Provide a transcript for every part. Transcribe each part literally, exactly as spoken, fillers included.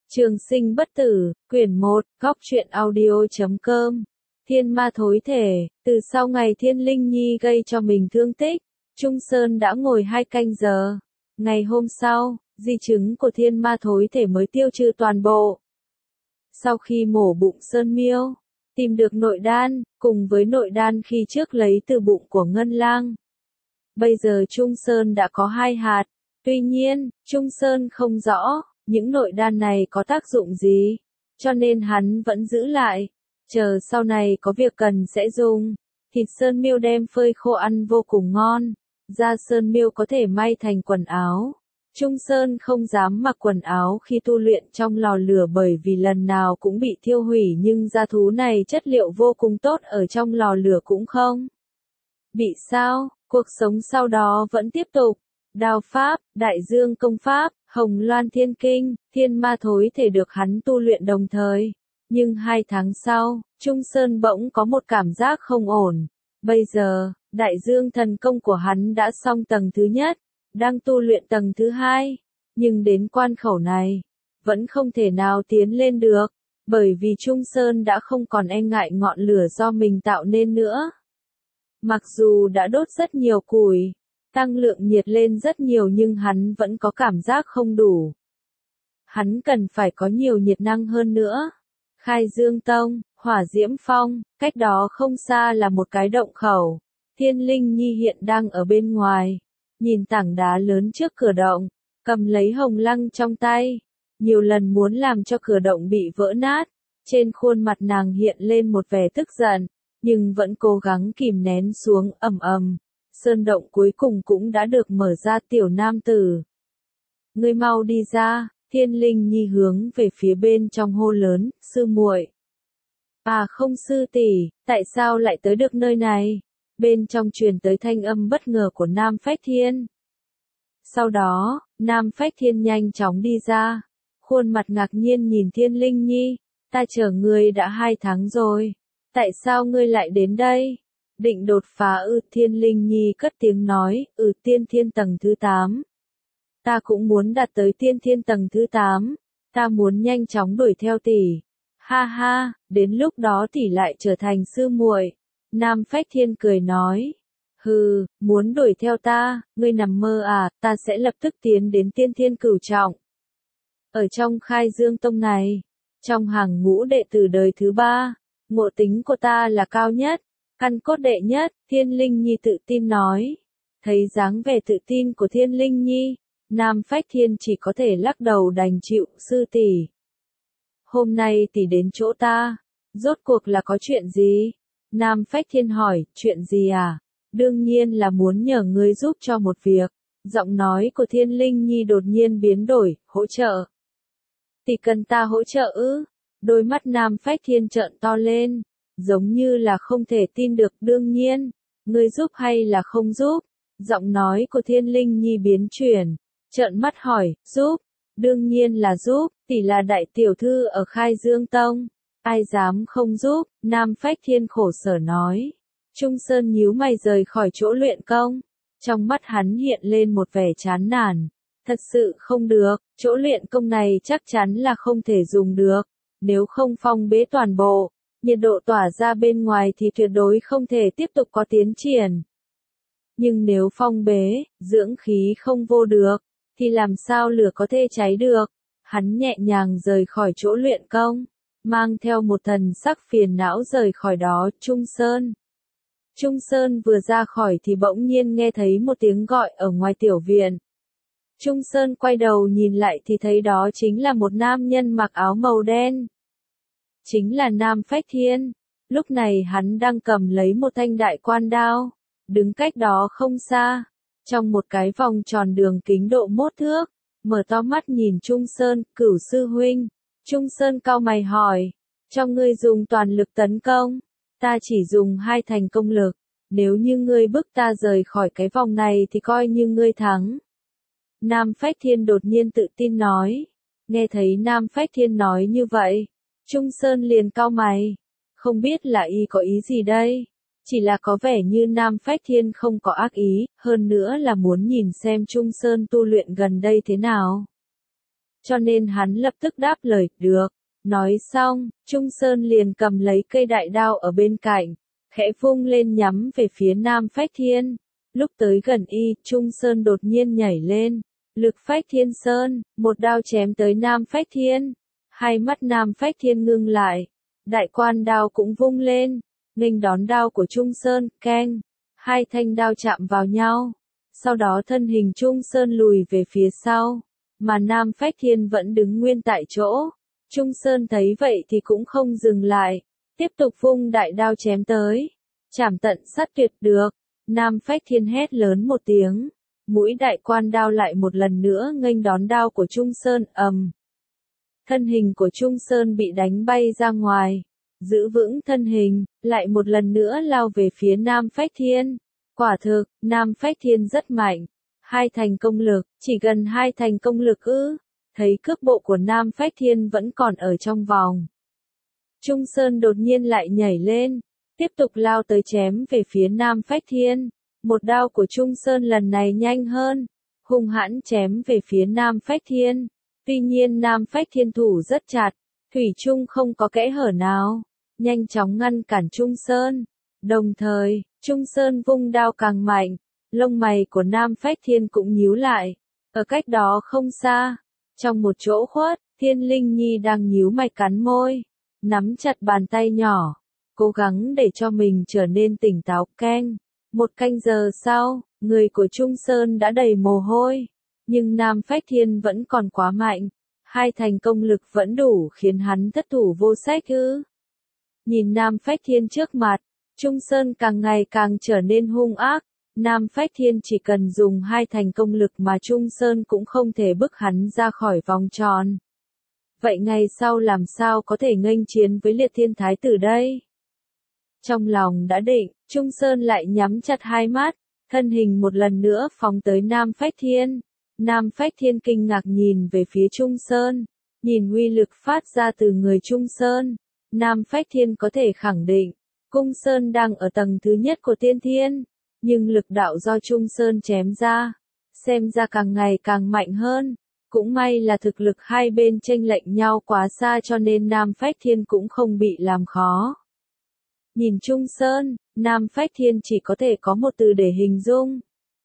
Trường sinh bất tử, quyển một, góc truyện audio chấm com. Thiên ma thối thể, từ sau ngày Thiên Linh Nhi gây cho mình thương tích, Trung Sơn đã ngồi hai canh giờ. Ngày hôm sau, di chứng của thiên ma thối thể mới tiêu trừ toàn bộ. Sau khi mổ bụng Sơn Miêu, tìm được nội đan, cùng với nội đan khi trước lấy từ bụng của Ngân Lang. Bây giờ Trung Sơn đã có hai hạt, tuy nhiên, Trung Sơn không rõ những nội đan này có tác dụng gì, cho nên hắn vẫn giữ lại, chờ sau này có việc cần sẽ dùng. Thịt Sơn Miêu đem phơi khô ăn vô cùng ngon, da Sơn Miêu có thể may thành quần áo. Trung Sơn không dám mặc quần áo khi tu luyện trong lò lửa bởi vì lần nào cũng bị thiêu hủy, nhưng da thú này chất liệu vô cùng tốt, ở trong lò lửa cũng không bị sao. Cuộc sống sau đó vẫn tiếp tục. Đao pháp, Đại Dương công pháp, Hồng Loan Thiên Kinh, thiên ma thối thể được hắn tu luyện đồng thời. Nhưng hai tháng sau, Trung Sơn bỗng có một cảm giác không ổn. Bây giờ, Đại Dương thần công của hắn đã xong tầng thứ nhất, đang tu luyện tầng thứ hai. Nhưng đến quan khẩu này, vẫn không thể nào tiến lên được, bởi vì Trung Sơn đã không còn e ngại ngọn lửa do mình tạo nên nữa. Mặc dù đã đốt rất nhiều củi, tăng lượng nhiệt lên rất nhiều, nhưng hắn vẫn có cảm giác không đủ. Hắn cần phải có nhiều nhiệt năng hơn nữa. Khai Dương Tông, Hỏa Diễm Phong, cách đó không xa là một cái động khẩu. Thiên Linh Nhi hiện đang ở bên ngoài, nhìn tảng đá lớn trước cửa động, cầm lấy hồng lăng trong tay, nhiều lần muốn làm cho cửa động bị vỡ nát. Trên khuôn mặt nàng hiện lên một vẻ tức giận, nhưng vẫn cố gắng kìm nén xuống. Ầm ầm, sơn động cuối cùng cũng đã được mở ra. Tiểu nam tử, ngươi mau đi ra. Thiên Linh Nhi hướng về phía bên trong hô lớn, sư muội. À không sư tỷ, tại sao lại tới được nơi này? Bên trong truyền tới thanh âm bất ngờ của Nam Phách Thiên. Sau đó, Nam Phách Thiên nhanh chóng đi ra, khuôn mặt ngạc nhiên nhìn Thiên Linh Nhi. Ta chờ ngươi đã hai tháng rồi, tại sao ngươi lại đến đây? Định đột phá ư? Thiên Linh Nhi cất tiếng nói, ừ tiên thiên tầng thứ tám. Ta cũng muốn đạt tới tiên thiên tầng thứ tám, ta muốn nhanh chóng đuổi theo tỷ. Ha ha, đến lúc đó tỷ lại trở thành sư muội. Nam Phách Thiên cười nói, hừ, muốn đuổi theo ta, ngươi nằm mơ à, ta sẽ lập tức tiến đến tiên thiên cửu trọng. Ở trong Khai Dương Tông này, trong hàng ngũ đệ tử đời thứ ba, ngộ tính của ta là cao nhất, căn cốt đệ nhất. Thiên Linh Nhi tự tin nói. Thấy dáng vẻ tự tin của Thiên Linh Nhi, Nam Phách Thiên chỉ có thể lắc đầu đành chịu. Sư tỷ, hôm nay tỷ đến chỗ ta, rốt cuộc là có chuyện gì? Nam Phách Thiên hỏi. Chuyện gì à? Đương nhiên là muốn nhờ ngươi giúp cho một việc. Giọng nói của Thiên Linh Nhi đột nhiên biến đổi. Hỗ trợ? Tỷ cần ta hỗ trợ ư? Đôi mắt Nam Phách Thiên trợn to lên, giống như là không thể tin được. Đương nhiên, ngươi giúp hay là không giúp? Giọng nói của Thiên Linh Nhi biến chuyển, trợn mắt hỏi. Giúp? Đương nhiên là giúp, tỷ là đại tiểu thư ở Khai Dương Tông, ai dám không giúp? Nam Phách Thiên khổ sở nói. Trung Sơn nhíu mày rời khỏi chỗ luyện công, trong mắt hắn hiện lên một vẻ chán nản. Thật sự không được, chỗ luyện công này chắc chắn là không thể dùng được. Nếu không phong bế toàn bộ, nhiệt độ tỏa ra bên ngoài thì tuyệt đối không thể tiếp tục có tiến triển. Nhưng nếu phong bế, dưỡng khí không vô được, thì làm sao lửa có thể cháy được? Hắn nhẹ nhàng rời khỏi chỗ luyện công, mang theo một thần sắc phiền não rời khỏi đó. Trung Sơn. Trung Sơn vừa ra khỏi thì bỗng nhiên nghe thấy một tiếng gọi ở ngoài tiểu viện. Trung Sơn quay đầu nhìn lại thì thấy đó chính là một nam nhân mặc áo màu đen. Chính là Nam Phách Thiên. Lúc này hắn đang cầm lấy một thanh đại quan đao, đứng cách đó không xa, trong một cái vòng tròn đường kính độ mốt thước, mở to mắt nhìn Trung Sơn. Cửu sư huynh. Trung Sơn cau mày hỏi, cho ngươi dùng toàn lực tấn công, ta chỉ dùng hai thành công lực, nếu như ngươi bức ta rời khỏi cái vòng này thì coi như ngươi thắng. Nam Phách Thiên đột nhiên tự tin nói. Nghe thấy Nam Phách Thiên nói như vậy, Trung Sơn liền cau mày, không biết là y có ý gì đây? Chỉ là có vẻ như Nam Phách Thiên không có ác ý, hơn nữa là muốn nhìn xem Trung Sơn tu luyện gần đây thế nào. cho nên hắn lập tức đáp lời, được. Nói xong, Trung Sơn liền cầm lấy cây đại đao ở bên cạnh, khẽ vung lên nhắm về phía Nam Phách Thiên. Lúc tới gần y, Trung Sơn đột nhiên nhảy lên, lực Phách Thiên Sơn, một đao chém tới Nam Phách Thiên. Hai mắt Nam Phách Thiên ngưng lại, đại quan đao cũng vung lên, nghênh đón đao của Trung Sơn, keng. Hai thanh đao chạm vào nhau, sau đó thân hình Trung Sơn lùi về phía sau, mà Nam Phách Thiên vẫn đứng nguyên tại chỗ. Trung Sơn thấy vậy thì cũng không dừng lại, tiếp tục vung đại đao chém tới, chảm tận sát tuyệt được. Nam Phách Thiên hét lớn một tiếng, mũi đại quan đao lại một lần nữa nghênh đón đao của Trung Sơn, ầm. Thân hình của Trung Sơn bị đánh bay ra ngoài, giữ vững thân hình, lại một lần nữa lao về phía Nam Phách Thiên. Quả thực, Nam Phách Thiên rất mạnh, hai thành công lực, chỉ gần hai thành công lực ư? Thấy cước bộ của Nam Phách Thiên vẫn còn ở trong vòng, Trung Sơn đột nhiên lại nhảy lên, tiếp tục lao tới chém về phía Nam Phách Thiên. Một đao của Trung Sơn lần này nhanh hơn, hung hãn chém về phía Nam Phách Thiên. Tuy nhiên Nam Phách Thiên thủ rất chặt, thủy chung không có kẽ hở nào, nhanh chóng ngăn cản Trung Sơn. Đồng thời, Trung Sơn vung đao càng mạnh, lông mày của Nam Phách Thiên cũng nhíu lại. Ở cách đó không xa, trong một chỗ khuất, Thiên Linh Nhi đang nhíu mày cắn môi, nắm chặt bàn tay nhỏ, cố gắng để cho mình trở nên tỉnh táo. Keng. Một canh giờ sau, người của Trung Sơn đã đầy mồ hôi, nhưng Nam Phách Thiên vẫn còn quá mạnh, hai thành công lực vẫn đủ khiến hắn thất thủ vô sách ư? Nhìn Nam Phách Thiên trước mặt, Trung Sơn càng ngày càng trở nên hung ác. Nam Phách Thiên chỉ cần dùng hai thành công lực mà Trung Sơn cũng không thể bức hắn ra khỏi vòng tròn. Vậy ngày sau làm sao có thể nghênh chiến với Liệt Thiên Thái Tử đây? Trong lòng đã định, Trung Sơn lại nhắm chặt hai mắt, thân hình một lần nữa phóng tới Nam Phách Thiên. Nam Phách Thiên kinh ngạc nhìn về phía Trung Sơn, nhìn uy lực phát ra từ người Trung Sơn. Nam Phách Thiên có thể khẳng định, Cung Sơn đang ở tầng thứ nhất của tiên thiên, nhưng lực đạo do Trung Sơn chém ra, xem ra càng ngày càng mạnh hơn. Cũng may là thực lực hai bên chênh lệch nhau quá xa cho nên Nam Phách Thiên cũng không bị làm khó. Nhìn Trung Sơn, Nam Phách Thiên chỉ có thể có một từ để hình dung.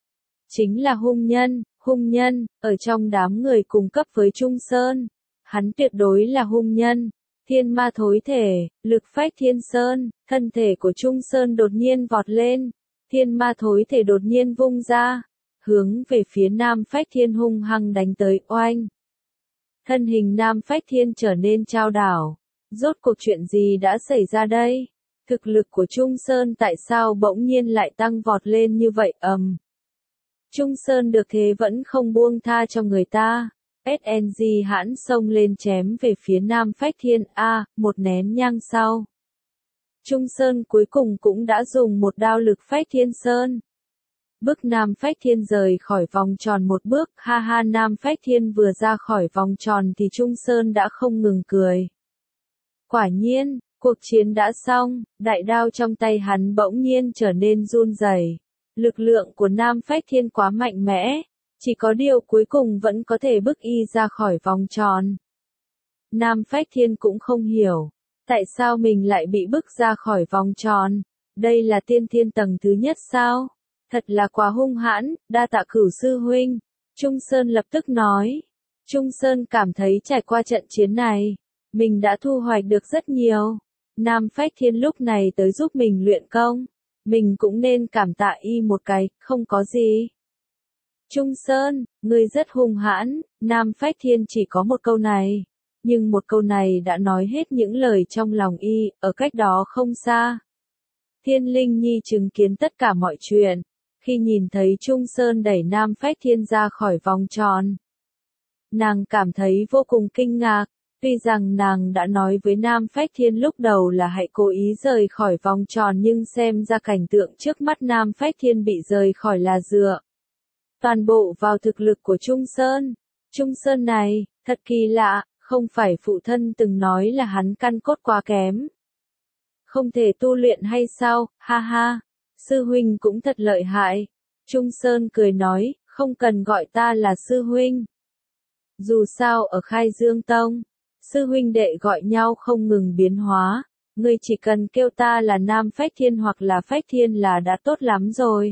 Chính là hung nhân, hung nhân, ở trong đám người cùng cấp với Trung Sơn. Hắn tuyệt đối là hung nhân. Thiên ma thối thể, lực Phách Thiên Sơn, thân thể của Trung Sơn đột nhiên vọt lên. Thiên ma thối thể đột nhiên vung ra, hướng về phía Nam Phách Thiên hung hăng đánh tới, oanh. Thân hình Nam Phách Thiên trở nên chao đảo. Rốt cuộc chuyện gì đã xảy ra đây? Thực lực của Trung Sơn tại sao bỗng nhiên lại tăng vọt lên như vậy? Ầm. Trung Sơn được thế vẫn không buông tha cho người ta. ét en giê hãn xông lên chém về phía Nam Phách Thiên. A, một nén nhang sau, Trung Sơn cuối cùng cũng đã dùng một đao lực Phách Thiên Sơn bức Nam Phách Thiên rời khỏi vòng tròn một bước. Ha ha, Nam Phách Thiên vừa ra khỏi vòng tròn thì Trung Sơn đã không ngừng cười. Quả nhiên, cuộc chiến đã xong, đại đao trong tay hắn bỗng nhiên trở nên run rẩy. Lực lượng của Nam Phách Thiên quá mạnh mẽ, chỉ có điều cuối cùng vẫn có thể bức y ra khỏi vòng tròn. Nam Phách Thiên cũng không hiểu, tại sao mình lại bị bức ra khỏi vòng tròn. Đây là tiên thiên tầng thứ nhất sao? Thật là quá hung hãn, đa tạ Cửu sư huynh. Trung Sơn lập tức nói. Trung Sơn cảm thấy trải qua trận chiến này, mình đã thu hoạch được rất nhiều. Nam Phách Thiên lúc này tới giúp mình luyện công, mình cũng nên cảm tạ y một cái, không có gì. Trung Sơn, ngươi rất hung hãn. Nam Phách Thiên chỉ có một câu này, nhưng một câu này đã nói hết những lời trong lòng y. Ở cách đó không xa, Thiên Linh Nhi chứng kiến tất cả mọi chuyện. Khi nhìn thấy Trung Sơn đẩy Nam Phách Thiên ra khỏi vòng tròn, nàng cảm thấy vô cùng kinh ngạc. Tuy rằng nàng đã nói với Nam Phách Thiên lúc đầu là hãy cố ý rời khỏi vòng tròn, nhưng xem ra cảnh tượng trước mắt Nam Phách Thiên bị rời khỏi là dựa toàn bộ vào thực lực của Trung Sơn. Trung Sơn này, thật kỳ lạ, không phải phụ thân từng nói là hắn căn cốt quá kém, không thể tu luyện hay sao? Ha ha, sư huynh cũng thật lợi hại. Trung Sơn cười nói, không cần gọi ta là sư huynh. Dù sao ở Khai Dương Tông, sư huynh đệ gọi nhau không ngừng biến hóa, ngươi chỉ cần kêu ta là Nam Phách Thiên hoặc là Phách Thiên là đã tốt lắm rồi.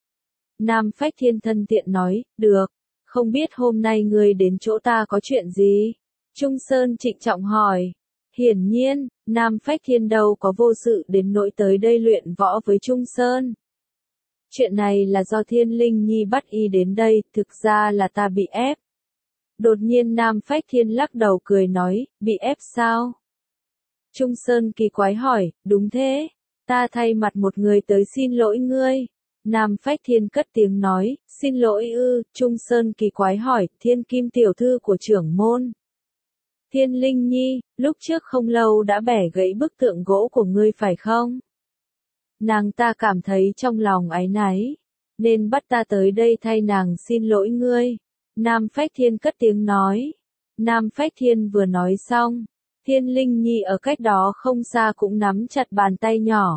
Nam Phách Thiên thân tiện nói, được, không biết hôm nay ngươi đến chỗ ta có chuyện gì? Trung Sơn trịnh trọng hỏi. Hiển nhiên, Nam Phách Thiên đâu có vô sự đến nỗi tới đây luyện võ với Trung Sơn. Chuyện này là do Thiên Linh Nhi bắt y đến đây, thực ra là ta bị ép. Đột nhiên Nam Phách Thiên lắc đầu cười nói, bị ép sao? Trung Sơn kỳ quái hỏi, đúng thế, ta thay mặt một người tới xin lỗi ngươi. Nam Phách Thiên cất tiếng nói, xin lỗi ư, Trung Sơn kỳ quái hỏi, Thiên Kim tiểu thư của trưởng môn. Thiên Linh Nhi, lúc trước không lâu đã bẻ gãy bức tượng gỗ của ngươi phải không? Nàng ta cảm thấy trong lòng áy náy, nên bắt ta tới đây thay nàng xin lỗi ngươi. Nam Phách Thiên cất tiếng nói. Nam Phách Thiên vừa nói xong, Thiên Linh Nhi ở cách đó không xa cũng nắm chặt bàn tay nhỏ.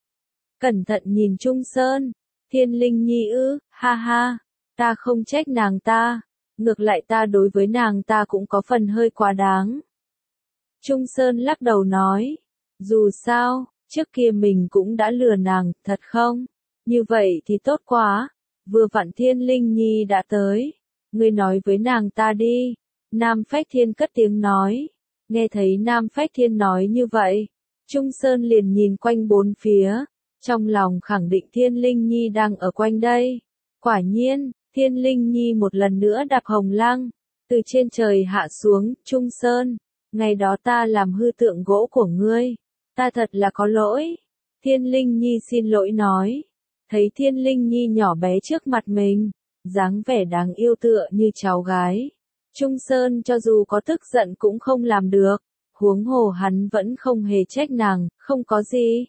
Cẩn thận nhìn Trung Sơn, Thiên Linh Nhi ư, ha ha, ta không trách nàng ta, ngược lại ta đối với nàng ta cũng có phần hơi quá đáng. Trung Sơn lắc đầu nói, dù sao, trước kia mình cũng đã lừa nàng, thật không? Như vậy thì tốt quá, vừa vặn Thiên Linh Nhi đã tới, ngươi nói với nàng ta đi. Nam Phách Thiên cất tiếng nói, nghe thấy Nam Phách Thiên nói như vậy, Trung Sơn liền nhìn quanh bốn phía, trong lòng khẳng định Thiên Linh Nhi đang ở quanh đây. Quả nhiên, Thiên Linh Nhi một lần nữa đạp hồng lăng, từ trên trời hạ xuống, Trung Sơn, ngày đó ta làm hư tượng gỗ của ngươi, ta thật là có lỗi. Thiên Linh Nhi xin lỗi nói, thấy Thiên Linh Nhi nhỏ bé trước mặt mình, dáng vẻ đáng yêu tựa như cháu gái. Trung Sơn cho dù có tức giận cũng không làm được, huống hồ hắn vẫn không hề trách nàng, không có gì.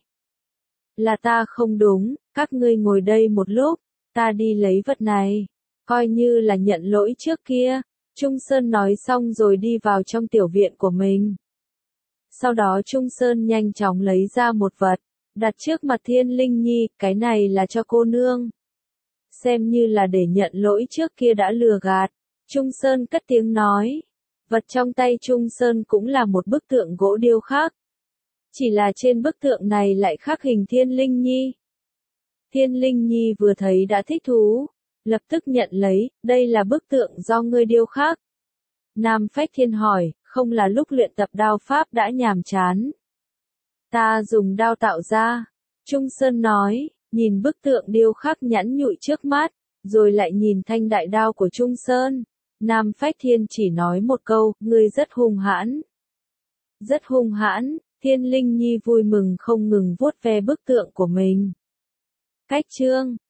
Là ta không đúng, các ngươi ngồi đây một lúc, ta đi lấy vật này, coi như là nhận lỗi trước kia. Trung Sơn nói xong rồi đi vào trong tiểu viện của mình. Sau đó Trung Sơn nhanh chóng lấy ra một vật, đặt trước mặt Thiên Linh Nhi, cái này là cho cô nương. Xem như là để nhận lỗi trước kia đã lừa gạt. Trung Sơn cất tiếng nói, vật trong tay Trung Sơn cũng là một bức tượng gỗ điêu khắc. Chỉ là trên bức tượng này lại khắc hình Thiên Linh Nhi. Thiên Linh Nhi vừa thấy đã thích thú, lập tức nhận lấy, đây là bức tượng do ngươi điêu khắc. Nam Phách Thiên hỏi, không là lúc luyện tập đao pháp đã nhàm chán. Ta dùng đao tạo ra. Trung Sơn nói, nhìn bức tượng điêu khắc nhẵn nhụi trước mắt, rồi lại nhìn thanh đại đao của Trung Sơn. Nam Phách Thiên chỉ nói một câu, ngươi rất hung hãn. Rất hung hãn, Thiên Linh Nhi vui mừng không ngừng vuốt ve bức tượng của mình. Cách chương